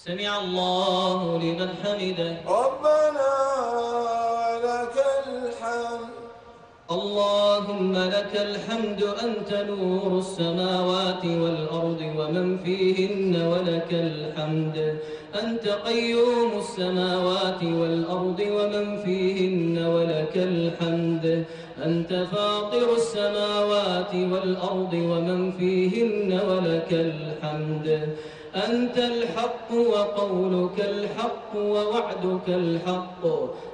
سمع الله لمن حمده. ربنا لك الحمد. اللهم لك الحمد أنت نور السماوات والأرض ومن فيهن ولك الحمد أنت قيوم السماوات والأرض ومن فيهن ولك الحمد أنت فاطر السماوات والأرض ومن فيهن ولك الحمد أنت الحق وقولك الحق ووعدك الحق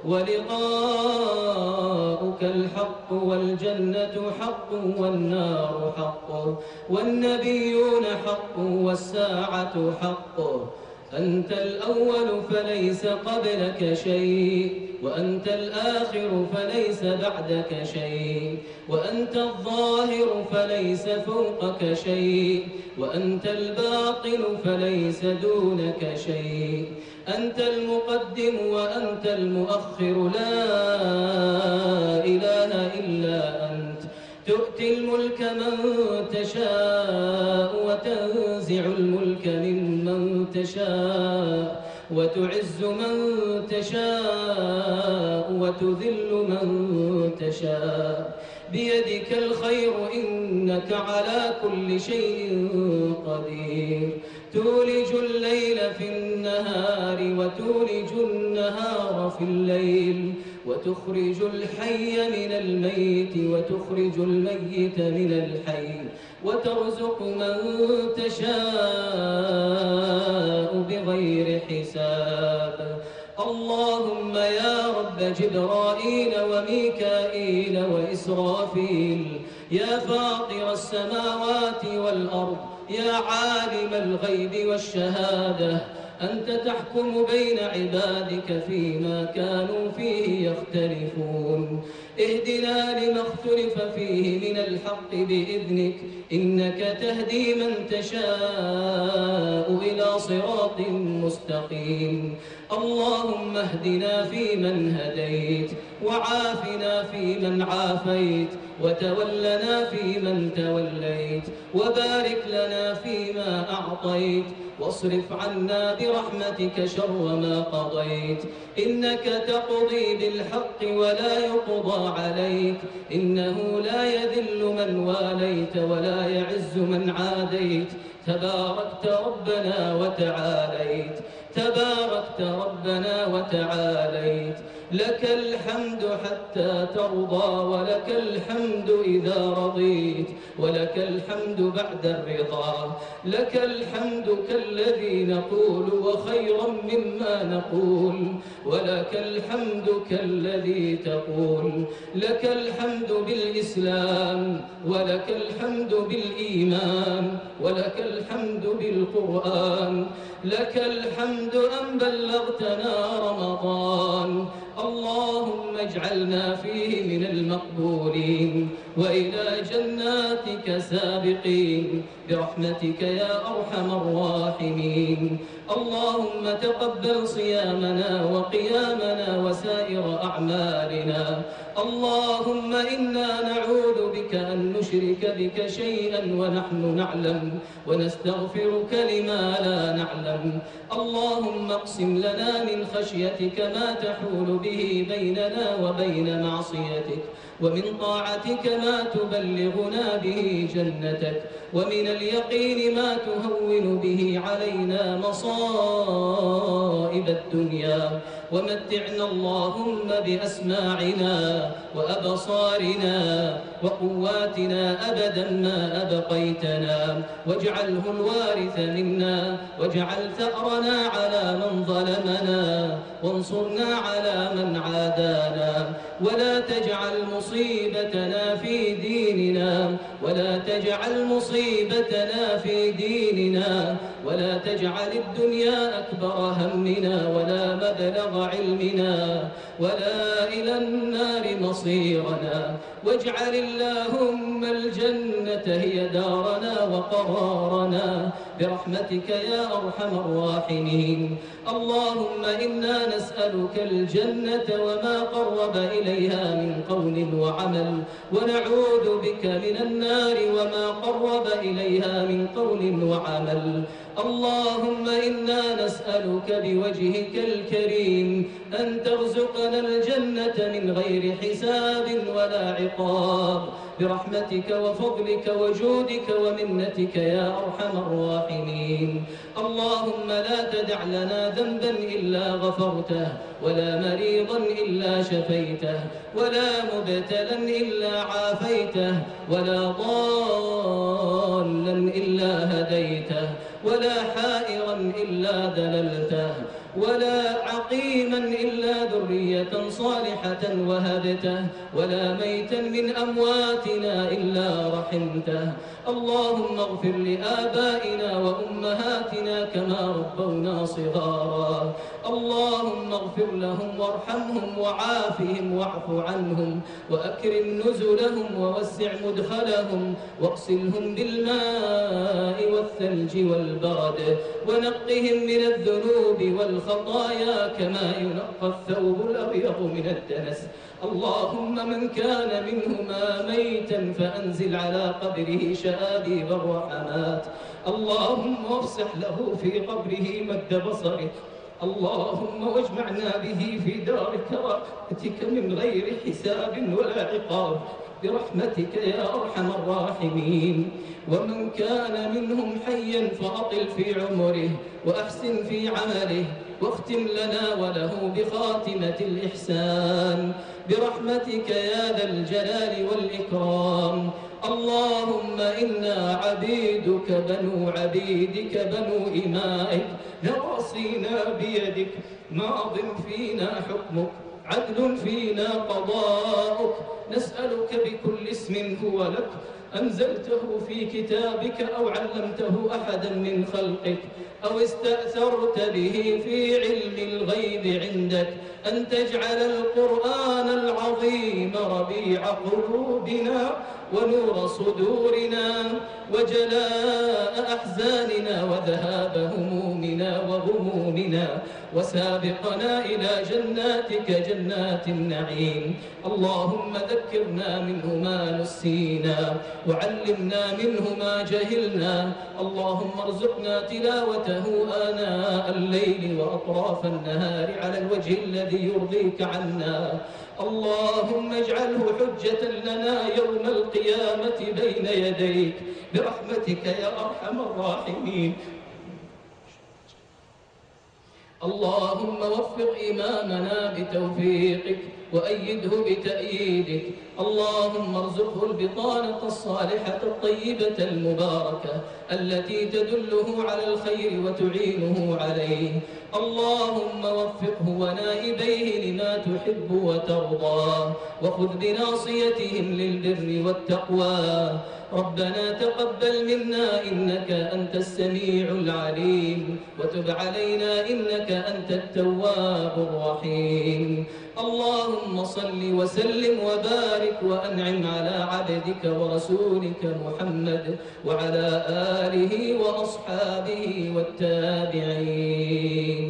ولقاؤك الحق والجنة حق والنار حق والنبيون حق والساعة حق أنت الأول فليس قبلك شيء وأنت الآخر فليس بعدك شيء وأنت الظاهر فليس فوقك شيء وأنت الباطن فليس دونك شيء أنت المقدم وأنت المؤخر لا إله إلا أنت تؤتي الملك من تشاء وتنزع الملك ممن تشاء وتعز من تشاء وتذل من تشاء بيدك الخير إنك على كل شيء قدير تولج الليل في النهار وتولج النهار في الليل وتخرج الحي من الميت وتخرج الميت من الحي وترزق من تشاء بغير حساب اللهم يا رب جبرائيل وميكائيل وإسرافيل يا فاطر السماوات والأرض يا عالم الغيب والشهادة أنت تحكم بين عبادك فيما كانوا فيه يختلفون اهدنا لما اختلف فيه من الحق بإذنك إنك تهدي من تشاء إلى صراط مستقيم اللهم اهدنا فيمن هديت وعافنا فيمن عافيت وتولنا فيمن توليت وبارك لنا فيما أعطيت واصرف عنا برحمتك شر ما قضيت إنك تقضي بالحق ولا يقضى عليك إنه لا يذل من واليت ولا يعز من عاديت تباركت ربنا وتعاليت تباركت ربنا وتعاليت لك الحمد حتى ترضى ولك الحمد إذا رضيت ولك الحمد بعد الرضا لك الحمد كالذي نقول وخيرا مما نقول ولك الحمد كالذي تقول لك الحمد بالإسلام ولك الحمد بالإيمان ولك الحمد بالقرآن لك الحمد أن بلغتنا رمضان اللهم اجعلنا فيه من المقبولين وإلى جناتك سابقين برحمتك يا أرحم الراحمين اللهم تقبل صيامنا وقيامنا وسائر أعمالنا اللهم إنا نعوذ بك أن نشرك بك شيئا ونحن نعلم ونستغفرك لما لا نعلم اللهم اقسم لنا من خشيتك ما تحول به بيننا وبين معصيتك ومن طاعتك ما تبلغنا به جنتك ومن اليقين ما تهون به علينا مصائب الدنيا ومتعنا اللهم بأسماعنا وأبصارنا وقواتنا أبدا ما أبقيتنا واجعله الوارث منا واجعل ثأرنا على من ظلمنا وانصرنا على من عادانا ولا تجعل مصيبتنا في ديننا ولا تجعل مصيبتنا في ديننا ولا تجعل الدنيا أكبر همنا ولا مبلغ علمنا ولا إلى النار مصيرنا واجعل اللهم الجنة هي دارنا وقرارنا برحمتك يا أرحم الراحمين اللهم إنا نسألك الجنة وما قرب إليها من قول وعمل ونعوذ ونعوذ بك من النار وما قرب إليها من قول وعمل. اللهم إنا نسألك بوجهك الكريم أن ترزقنا الجنة من غير حساب ولا عقاب برحمتك وفضلك وجودك ومنتك يا أرحم الراحمين. اللهم لا تدع لنا ذنبا إلا غفرته، ولا مريضا إلا شفيته، ولا مبتلا إلا عافيته، ولا ضالا إلا هديته، ولا حائرا إلا دللته، ولا عقيما إلا ذرية صالحة وهبته، ولا ميتا من أمواتنا إلا رحمته. اللهم اغفر لآبائنا وأمهاتنا كما ربونا صغارا. اللهم اغفر لهم وارحمهم وعافهم واعف عنهم وأكرم نزلهم ووسع مدخلهم واغسلهم بالماء والثلج والبرد ونقهم من الذنوب والخطايا كما ينقى الثوب الأبيض من الدنس. اللهم من كان منهما ميتا فأنزل على قبره شآبيب الرحمات. اللهم وافسح له في قبره مد بصره. اللهم واجمعنا به في دار كرامتك من غير حساب ولا عقاب برحمتك يا أرحم الراحمين. ومن كان منهم حيا فأطل في عمره وأحسن في عمله واختم لنا وله بخاتمة الإحسان برحمتك يا ذا الجلال والإكرام. اللهم إنا عبيدك بنو عبيدك بنو إمائك نواصينا بيدك ماض فينا حكمك عدل فينا قضاؤك. نسألك بكل اسم هو لك أنزلته في كتابك أو علمته أحدا من خلقك أو استأثرت به في علم الغيب عندك أن تجعل القرآن العظيم ربيع قلوبنا ونور صدورنا وجلاء أحزاننا وذهاب همومنا وغمومنا وسابقنا إلى جناتك جنات النعيم. اللهم ذكرنا منه ما نسينا وعلمنا منه ما جهلنا. اللهم ارزقنا تلاوته آناء الليل وأطراف النهار على الوجه الذي يرضيك عنا. اللهم اجعله حجة لنا يوم القيامة بين يديك برحمتك يا أرحم الراحمين. اللهم وفق إمامنا بتوفيقك وأيده بتأييدك. اللهم ارزقه البطانة الصالحة الطيبة المباركة التي تدله على الخير وتعينه عليه. اللهم وفقه ونائبيه لما تحب وترضى وخذ بناصيتهم للبر والتقوى. ربنا تقبل منا إنك أنت السميع العليم وتب علينا إنك أنت التواب الرحيم. اللهم صل وسلم وبارك وأنعم على عبدك ورسولك محمد وعلى آله وأصحابه والتابعين.